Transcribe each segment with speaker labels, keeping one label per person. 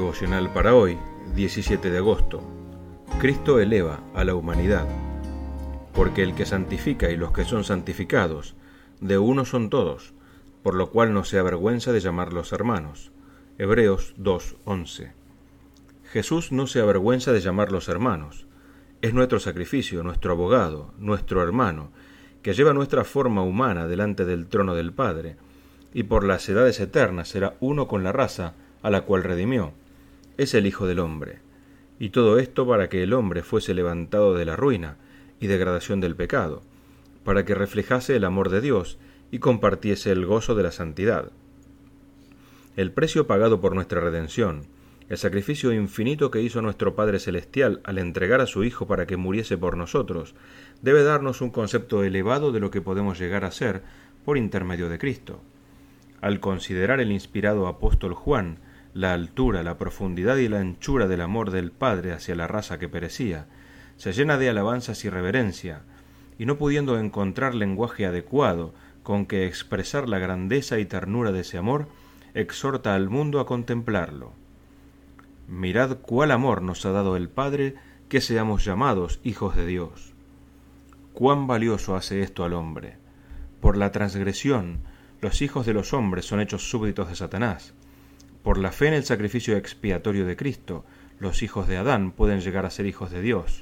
Speaker 1: Devocional para hoy, 17 de agosto. Cristo eleva a la humanidad, porque el que santifica y los que son santificados, de uno son todos, por lo cual no se avergüenza de llamarlos hermanos. Hebreos 2:11. Jesús no se avergüenza de llamarlos hermanos. Es nuestro sacrificio, nuestro abogado, nuestro hermano, que lleva nuestra forma humana delante del trono del Padre, y por las edades eternas será uno con la raza a la cual redimió. Es el Hijo del Hombre. Y todo esto para que el hombre fuese levantado de la ruina y degradación del pecado, para que reflejase el amor de Dios y compartiese el gozo de la santidad. El precio pagado por nuestra redención, el sacrificio infinito que hizo nuestro Padre Celestial al entregar a su Hijo para que muriese por nosotros, debe darnos un concepto elevado de lo que podemos llegar a ser por intermedio de Cristo. Al considerar el inspirado apóstol Juan la altura, la profundidad y la anchura del amor del Padre hacia la raza que perecía, se llena de alabanzas y reverencia, y no pudiendo encontrar lenguaje adecuado con que expresar la grandeza y ternura de ese amor, exhorta al mundo a contemplarlo. Mirad cuál amor nos ha dado el Padre, que seamos llamados hijos de Dios. Cuán valioso hace esto al hombre. Por la transgresión, los hijos de los hombres son hechos súbditos de Satanás. Por la fe en el sacrificio expiatorio de Cristo, los hijos de Adán pueden llegar a ser hijos de Dios.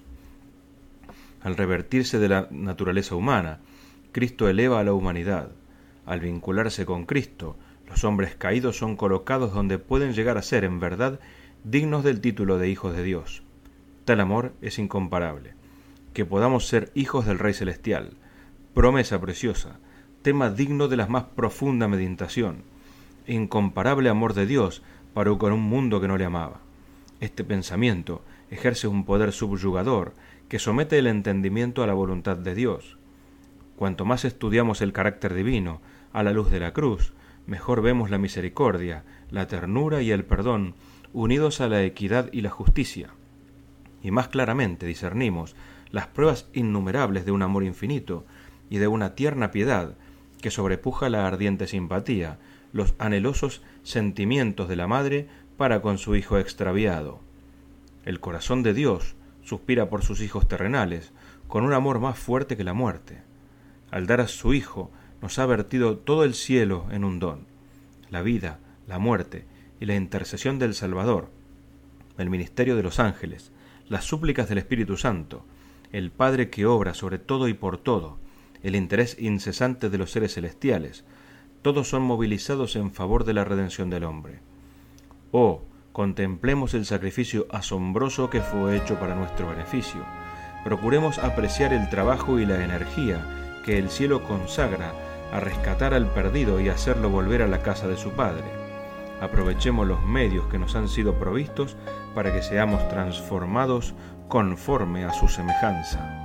Speaker 1: Al revertirse de la naturaleza humana, Cristo eleva a la humanidad. Al vincularse con Cristo, los hombres caídos son colocados donde pueden llegar a ser, en verdad, dignos del título de hijos de Dios. Tal amor es incomparable. Que podamos ser hijos del Rey Celestial, promesa preciosa, tema digno de la más profunda meditación, incomparable amor de Dios para con un mundo que no le amaba. Este pensamiento ejerce un poder subyugador que somete el entendimiento a la voluntad de Dios. Cuanto más estudiamos el carácter divino a la luz de la cruz, mejor vemos la misericordia, la ternura y el perdón unidos a la equidad y la justicia, y más claramente discernimos las pruebas innumerables de un amor infinito y de una tierna piedad que sobrepuja la ardiente simpatía, los anhelosos sentimientos de la madre para con su hijo extraviado. El corazón de Dios suspira por sus hijos terrenales con un amor más fuerte que la muerte. Al dar a su Hijo nos ha vertido todo el cielo en un don, la vida, la muerte y la intercesión del Salvador, el ministerio de los ángeles, las súplicas del Espíritu Santo, el Padre que obra sobre todo y por todo, el interés incesante de los seres celestiales, todos son movilizados en favor de la redención del hombre. Oh, contemplemos el sacrificio asombroso que fue hecho para nuestro beneficio. Procuremos apreciar el trabajo y la energía que el cielo consagra a rescatar al perdido y hacerlo volver a la casa de su Padre. Aprovechemos los medios que nos han sido provistos para que seamos transformados conforme a su semejanza.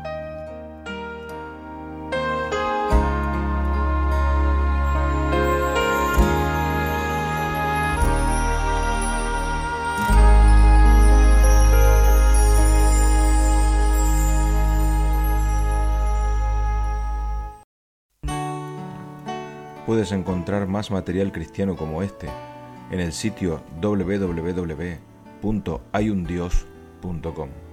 Speaker 1: Puedes encontrar más material cristiano como este en el sitio www.hayundios.com.